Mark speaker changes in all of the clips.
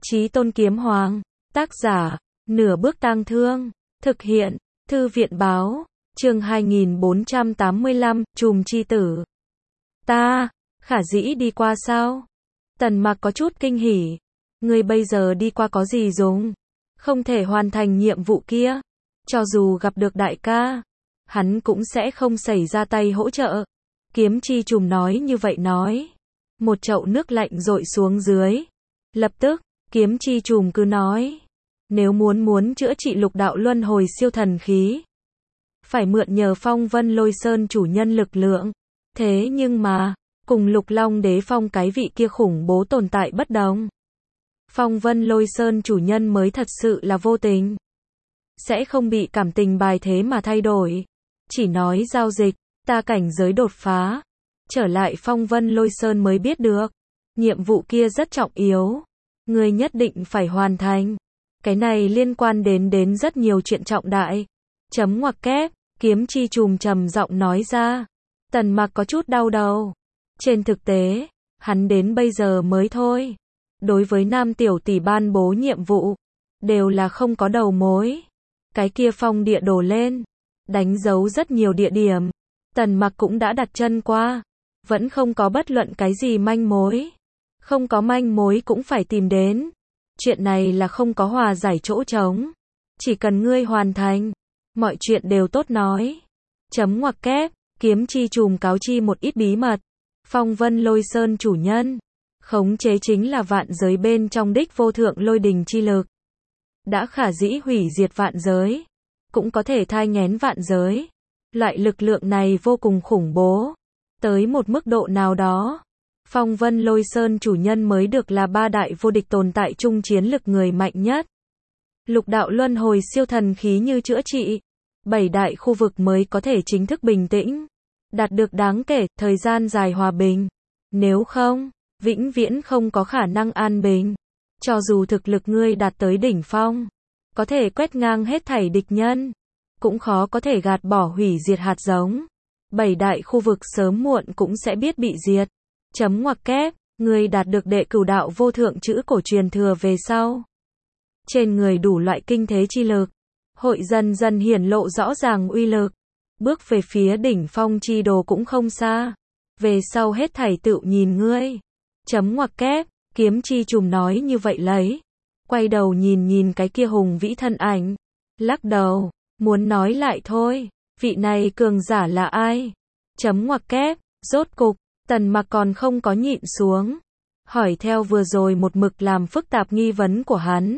Speaker 1: Chí Tôn Kiếm Hoàng, tác giả, Nửa Bước Tang Thương, thực hiện, Thư viện báo, chương 2485, Trùm Chi Tử. Ta, Khả Dĩ đi qua sao? Tần Mặc có chút kinh hỉ. Ngươi bây giờ đi qua có gì dùng? Không thể hoàn thành nhiệm vụ kia. Cho dù gặp được đại ca, hắn cũng sẽ không xảy ra tay hỗ trợ. Kiếm Chi Trùm nói như vậy nói. Một chậu nước lạnh dội xuống dưới. Lập tức, Kiếm Chi Trùm cứ nói. Nếu muốn chữa trị lục đạo luân hồi siêu thần khí, phải mượn nhờ Phong Vân Lôi Sơn chủ nhân lực lượng. Thế nhưng mà, cùng Lục Long Đế Phong cái vị kia khủng bố tồn tại bất đồng. Phong Vân Lôi Sơn chủ nhân mới thật sự là vô tình. Sẽ không bị cảm tình bài thế mà thay đổi. Chỉ nói giao dịch, ta cảnh giới đột phá. Trở lại Phong Vân Lôi Sơn mới biết được. Nhiệm vụ kia rất trọng yếu. Ngươi nhất định phải hoàn thành. Cái này liên quan đến rất nhiều chuyện trọng đại. Chấm ngoặc kép, Kiếm Chi Trùm trầm giọng nói ra. Tần Mặc có chút đau đầu. Trên thực tế, hắn đến bây giờ mới thôi. Đối với nam tiểu tỷ ban bố nhiệm vụ, đều là không có đầu mối. Cái kia phong địa đổ lên, đánh dấu rất nhiều địa điểm. Tần Mặc cũng đã đặt chân qua, vẫn không có bất luận cái gì manh mối. Không có manh mối cũng phải tìm đến. Chuyện này là không có hòa giải chỗ trống. Chỉ cần ngươi hoàn thành, mọi chuyện đều tốt nói. Chấm ngoặc kép, Kiếm Chi Trùm cáo chi một ít bí mật. Phong Vân Lôi Sơn chủ nhân, khống chế chính là vạn giới bên trong đích vô thượng lôi đình chi lực. Đã khả dĩ hủy diệt vạn giới, cũng có thể thai nghén vạn giới. Loại lực lượng này vô cùng khủng bố. Tới một mức độ nào đó, Phong Vân Lôi Sơn chủ nhân mới được là ba đại vô địch tồn tại chung chiến lực người mạnh nhất. Lục đạo luân hồi siêu thần khí như chữa trị, 7 đại khu vực mới có thể chính thức bình tĩnh, đạt được đáng kể thời gian dài hòa bình. Nếu không, vĩnh viễn không có khả năng an bình. Cho dù thực lực ngươi đạt tới đỉnh phong, có thể quét ngang hết thảy địch nhân, cũng khó có thể gạt bỏ hủy diệt hạt giống. 7 đại khu vực sớm muộn cũng sẽ biết bị diệt. Chấm ngoặc kép, ngươi đạt được đệ cửu đạo vô thượng chữ cổ truyền thừa về sau. Trên người đủ loại kinh thế chi lực, hội dần dần hiển lộ rõ ràng uy lực. Bước về phía đỉnh phong chi đồ cũng không xa. Về sau hết thảy tự nhìn ngươi. Chấm ngoặc kép, Kiếm Chi Trùm nói như vậy lấy. Quay đầu nhìn cái kia hùng vĩ thân ảnh. Lắc đầu, muốn nói lại thôi. Vị này cường giả là ai? Chấm ngoặc kép, rốt cục, Tần Mặc còn không có nhịn xuống. Hỏi theo vừa rồi một mực làm phức tạp nghi vấn của hắn.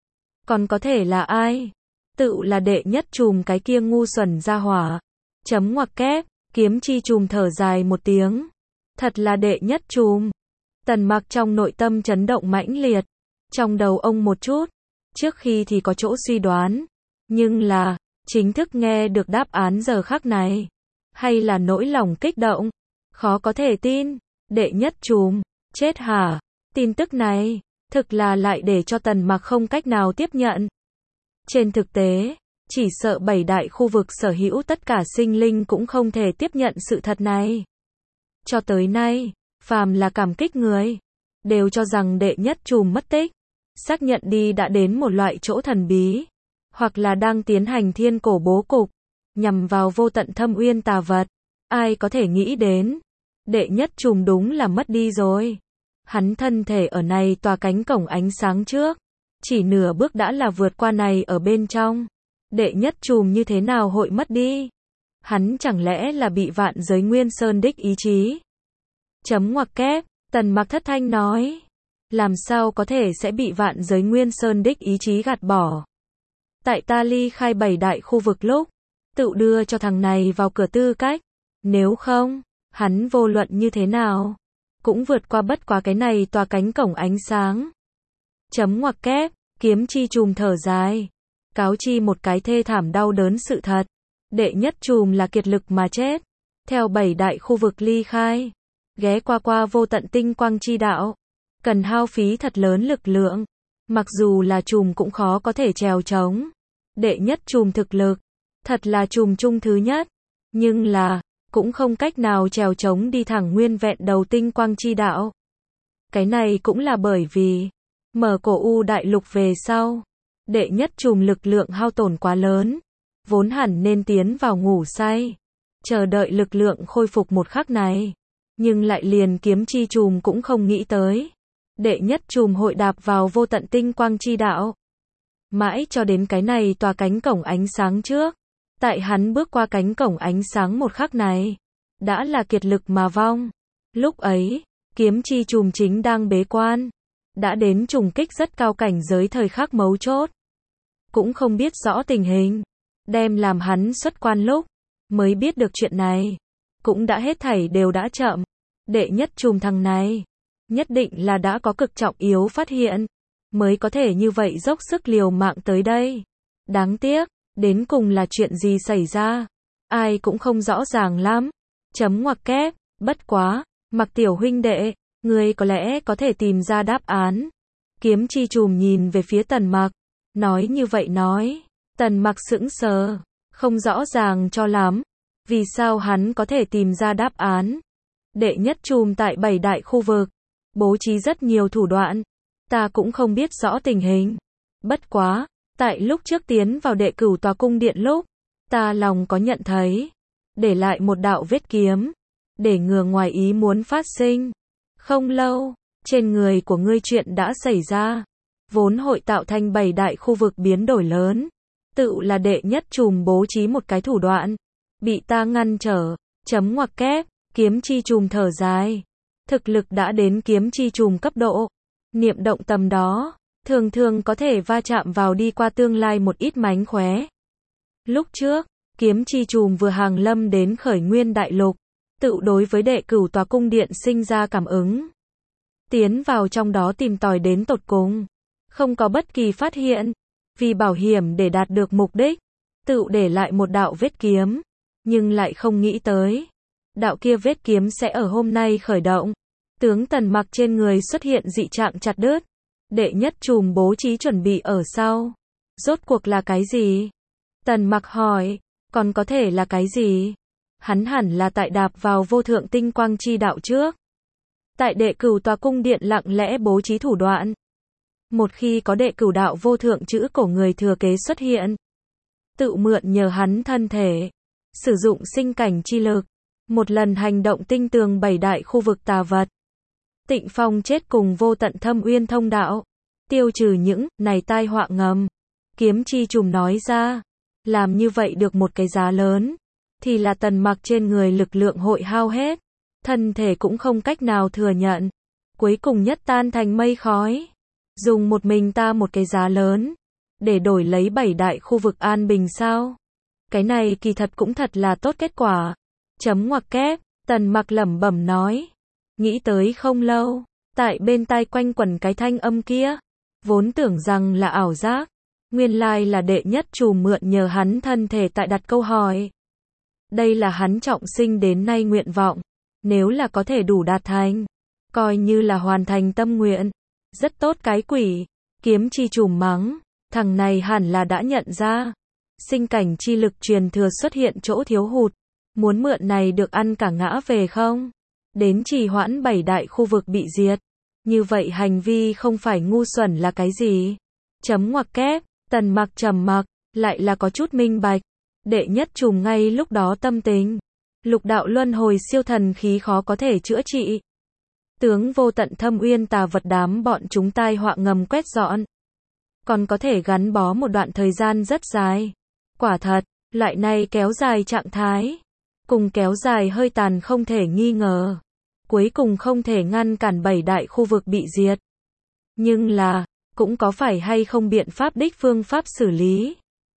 Speaker 1: Còn có thể là ai? Tự là đệ nhất trùm cái kia ngu xuẩn ra hỏa. Chấm ngoặc kép, Kiếm Chi Trùm thở dài một tiếng. Thật là đệ nhất trùm. Tần Mặc trong nội tâm chấn động mãnh liệt. Trong đầu ông một chút. Trước khi thì có chỗ suy đoán. Nhưng là, chính thức nghe được đáp án giờ khắc này. Hay là nỗi lòng kích động. Khó có thể tin. Đệ nhất trùm. Chết hả? Tin tức này, thực là lại để cho Tần Mặc không cách nào tiếp nhận. Trên thực tế, chỉ sợ 7 đại khu vực sở hữu tất cả sinh linh cũng không thể tiếp nhận sự thật này. Cho tới nay, phàm là cảm kích người, đều cho rằng đệ nhất trùm mất tích. Xác nhận đi đã đến một loại chỗ thần bí, hoặc là đang tiến hành thiên cổ bố cục, nhằm vào vô tận thâm uyên tà vật. Ai có thể nghĩ đến, đệ nhất trùm đúng là mất đi rồi. Hắn thân thể ở này tòa cánh cổng ánh sáng trước, chỉ nửa bước đã là vượt qua này ở bên trong. Đệ nhất trùm như thế nào hội mất đi? Hắn chẳng lẽ là bị vạn giới nguyên sơn đích ý chí? Chấm ngoặc kép, Tần Mặc thất thanh nói. Làm sao có thể sẽ bị vạn giới nguyên sơn đích ý chí gạt bỏ? Tại ta ly khai 7 đại khu vực lúc, tự đưa cho thằng này vào cửa tư cách. Nếu không, hắn vô luận như thế nào, cũng vượt qua bất quá cái này tòa cánh cổng ánh sáng. Chấm ngoặc kép, Kiếm Chi Trùm thở dài. Cáo chi một cái thê thảm đau đớn sự thật. Đệ nhất trùm là kiệt lực mà chết. Theo 7 đại khu vực ly khai. Ghé qua vô tận tinh quang chi đạo. Cần hao phí thật lớn lực lượng. Mặc dù là trùm cũng khó có thể trèo trống. Đệ nhất trùm thực lực. Thật là trùm chung thứ nhất. Nhưng là, cũng không cách nào trèo trống đi thẳng nguyên vẹn đầu tinh quang chi đạo. Cái này cũng là bởi vì, Mở cổ U đại lục về sau, đệ nhất trùm lực lượng hao tổn quá lớn, vốn hẳn nên tiến vào ngủ say, chờ đợi lực lượng khôi phục một khắc này, nhưng lại liền kiếm chi trùm cũng không nghĩ tới. Đệ nhất trùm hội đạp vào vô tận tinh quang chi đạo. Mãi cho đến cái này tòa cánh cổng ánh sáng trước, tại hắn bước qua cánh cổng ánh sáng một khắc này, đã là kiệt lực mà vong. Lúc ấy, kiếm chi trùm chính đang bế quan, đã đến trùng kích rất cao cảnh giới thời khắc mấu chốt. Cũng không biết rõ tình hình, đem làm hắn xuất quan lúc, mới biết được chuyện này. Cũng đã hết thảy đều đã chậm. Đệ nhất trùm thằng này, nhất định là đã có cực trọng yếu phát hiện, mới có thể như vậy dốc sức liều mạng tới đây. Đáng tiếc, đến cùng là chuyện gì xảy ra, ai cũng không rõ ràng lắm. Chấm ngoặc kép, bất quá, Mặc tiểu huynh đệ, ngươi có lẽ có thể tìm ra đáp án. Kiếm chi trùm nhìn về phía Tần Mặc, nói như vậy nói. Tần Mặc sững sờ, không rõ ràng cho lắm, vì sao hắn có thể tìm ra đáp án. Đệ nhất trùm tại 7 đại khu vực, bố trí rất nhiều thủ đoạn, ta cũng không biết rõ tình hình. Bất quá, tại lúc trước tiến vào đệ cửu tòa cung điện lúc, ta lòng có nhận thấy, để lại một đạo vết kiếm, để ngừa ngoài ý muốn phát sinh. Không lâu, trên người của ngươi chuyện đã xảy ra, vốn hội tạo thành 7 đại khu vực biến đổi lớn, tự là đệ nhất trùm bố trí một cái thủ đoạn, bị ta ngăn trở. Chấm ngoặc kép, kiếm chi trùm thở dài, thực lực đã đến kiếm chi trùm cấp độ, niệm động tầm đó, thường thường có thể va chạm vào đi qua tương lai một ít mánh khóe. Lúc trước, kiếm chi trùm vừa hàng lâm đến khởi nguyên đại lục, tự đối với đệ cửu tòa cung điện sinh ra cảm ứng. Tiến vào trong đó tìm tòi đến tột cùng, không có bất kỳ phát hiện, vì bảo hiểm để đạt được mục đích, tự để lại một đạo vết kiếm, nhưng lại không nghĩ tới, đạo kia vết kiếm sẽ ở hôm nay khởi động. Tướng Tần Mặc trên người xuất hiện dị trạng chặt đứt, đệ nhất trùm bố trí chuẩn bị ở sau. Rốt cuộc là cái gì? Tần Mặc hỏi, còn có thể là cái gì? Hắn hẳn là tại đạp vào vô thượng tinh quang chi đạo trước. Tại đệ cửu tòa cung điện lặng lẽ bố trí thủ đoạn. Một khi có đệ cửu đạo vô thượng chữ cổ người thừa kế xuất hiện, tự mượn nhờ hắn thân thể, sử dụng sinh cảnh chi lực, một lần hành động tinh tường 7 đại khu vực tà vật. Tịnh phong chết cùng vô tận thâm uyên thông đạo, tiêu trừ những này tai họa ngầm. Kiếm chi trùm nói ra, làm như vậy được một cái giá lớn, thì là Tần Mặc trên người lực lượng hội hao hết, thân thể cũng không cách nào thừa nhận, cuối cùng nhất tan thành mây khói. Dùng một mình ta một cái giá lớn, để đổi lấy 7 đại khu vực an bình sao? Cái này kỳ thật cũng thật là tốt kết quả. Chấm ngoặc kép, Tần Mặc lẩm bẩm nói. Nghĩ tới không lâu, tại bên tai quanh quẩn cái thanh âm kia, vốn tưởng rằng là ảo giác, nguyên lai là đệ nhất trùm mượn nhờ hắn thân thể tại đặt câu hỏi. Đây là hắn trọng sinh đến nay nguyện vọng, nếu là có thể đủ đạt thành, coi như là hoàn thành tâm nguyện. Rất tốt cái quỷ, kiếm chi trùm mắng, thằng này hẳn là đã nhận ra, sinh cảnh chi lực truyền thừa xuất hiện chỗ thiếu hụt, muốn mượn này được ăn cả ngã về không? Đến trì hoãn 7 đại khu vực bị diệt. Như vậy hành vi không phải ngu xuẩn là cái gì? Chấm ngoặc kép, Tần Mặc trầm mặc, lại là có chút minh bạch. Đệ nhất trùm ngay lúc đó tâm tình, lục đạo luân hồi siêu thần khí khó có thể chữa trị. Tướng vô tận thâm uyên tà vật đám bọn chúng tai họa ngầm quét dọn, còn có thể gắn bó một đoạn thời gian rất dài. Quả thật, loại này kéo dài trạng thái, cùng kéo dài hơi tàn không thể nghi ngờ. Cuối cùng không thể ngăn cản 7 đại khu vực bị diệt. Nhưng là, cũng có phải hay không biện pháp đích phương pháp xử lý.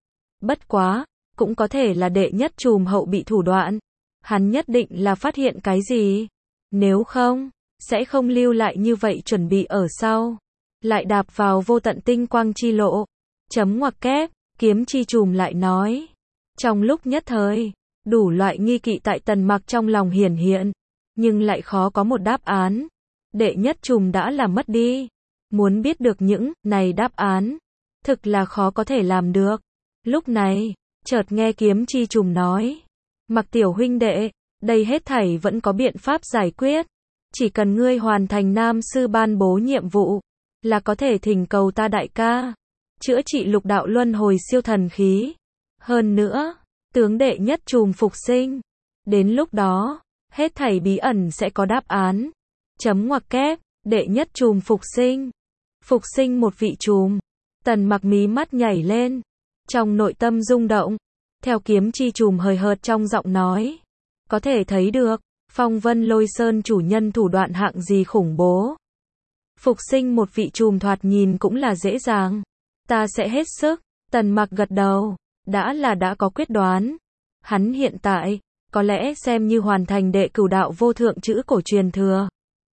Speaker 1: Bất quá, cũng có thể là đệ nhất trùm hậu bị thủ đoạn. Hắn nhất định là phát hiện cái gì. Nếu không, sẽ không lưu lại như vậy chuẩn bị ở sau. Lại đạp vào vô tận tinh quang chi lộ. Chấm ngoặc kép, kiếm chi trùm lại nói. Trong lúc nhất thời, đủ loại nghi kỵ tại Tần Mặc trong lòng hiển hiện, nhưng lại khó có một đáp án. Đệ nhất trùm đã là mất đi. Muốn biết được những này đáp án, thực là khó có thể làm được. Lúc này, chợt nghe kiếm chi trùm nói. Mặc tiểu huynh đệ, đây hết thảy vẫn có biện pháp giải quyết. Chỉ cần ngươi hoàn thành nam sư ban bố nhiệm vụ, là có thể thỉnh cầu ta đại ca, chữa trị lục đạo luân hồi siêu thần khí. Hơn nữa, tướng đệ nhất trùm phục sinh. Đến lúc đó, hết thảy bí ẩn sẽ có đáp án. Chấm ngoặc kép, đệ nhất trùm phục sinh. Phục sinh một vị trùm. Tần Mặc mí mắt nhảy lên. Trong nội tâm rung động. Theo kiếm chi trùm hời hợt trong giọng nói. Có thể thấy được, Phong Vân Lôi Sơn chủ nhân thủ đoạn hạng gì khủng bố. Phục sinh một vị trùm thoạt nhìn cũng là dễ dàng. Ta sẽ hết sức. Tần Mặc gật đầu. Đã có quyết đoán. Hắn hiện tại, có lẽ xem như hoàn thành đệ cửu đạo vô thượng chữ cổ truyền thừa.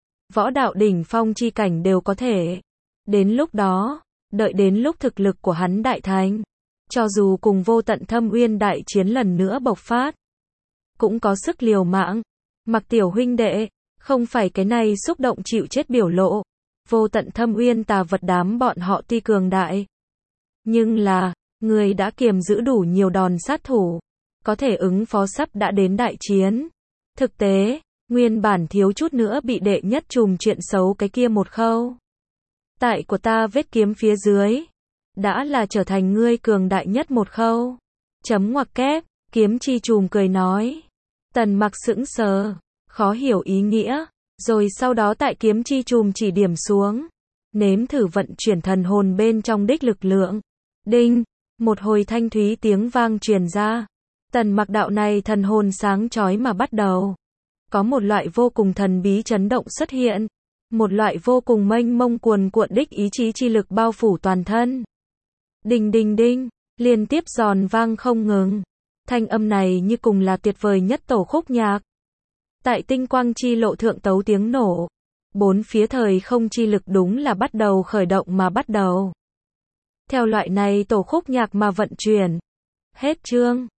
Speaker 1: Võ đạo đỉnh phong chi cảnh đều có thể. Đến lúc đó, đợi đến lúc thực lực của hắn đại thành, cho dù cùng vô tận thâm uyên đại chiến lần nữa bộc phát, cũng có sức liều mạng. Mặc tiểu huynh đệ, không phải cái này xúc động chịu chết biểu lộ. Vô tận thâm uyên tà vật đám bọn họ tuy cường đại, nhưng là, người đã kiềm giữ đủ nhiều đòn sát thủ, có thể ứng phó sắp đã đến đại chiến. Thực tế, nguyên bản thiếu chút nữa bị đệ nhất trùm chuyện xấu cái kia một khâu. Tại của ta vết kiếm phía dưới, đã là trở thành ngươi cường đại nhất một khâu. Chấm ngoặc kép, kiếm chi trùm cười nói. Tần Mặc sững sờ, khó hiểu ý nghĩa, rồi sau đó tại kiếm chi trùm chỉ điểm xuống, nếm thử vận chuyển thần hồn bên trong đích lực lượng. Đinh, một hồi thanh thúy tiếng vang truyền ra. Tần Mặc đạo này thần hồn sáng chói mà bắt đầu. Có một loại vô cùng thần bí chấn động xuất hiện. Một loại vô cùng mênh mông cuồn cuộn đích ý chí chi lực bao phủ toàn thân. Đinh đinh đinh, liên tiếp giòn vang không ngừng. Thanh âm này như cùng là tuyệt vời nhất tổ khúc nhạc. Tại tinh quang chi lộ thượng tấu tiếng nổ. Bốn phía thời không chi lực đúng là bắt đầu khởi động mà bắt đầu. Theo loại này tổ khúc nhạc mà vận chuyển. Hết chương.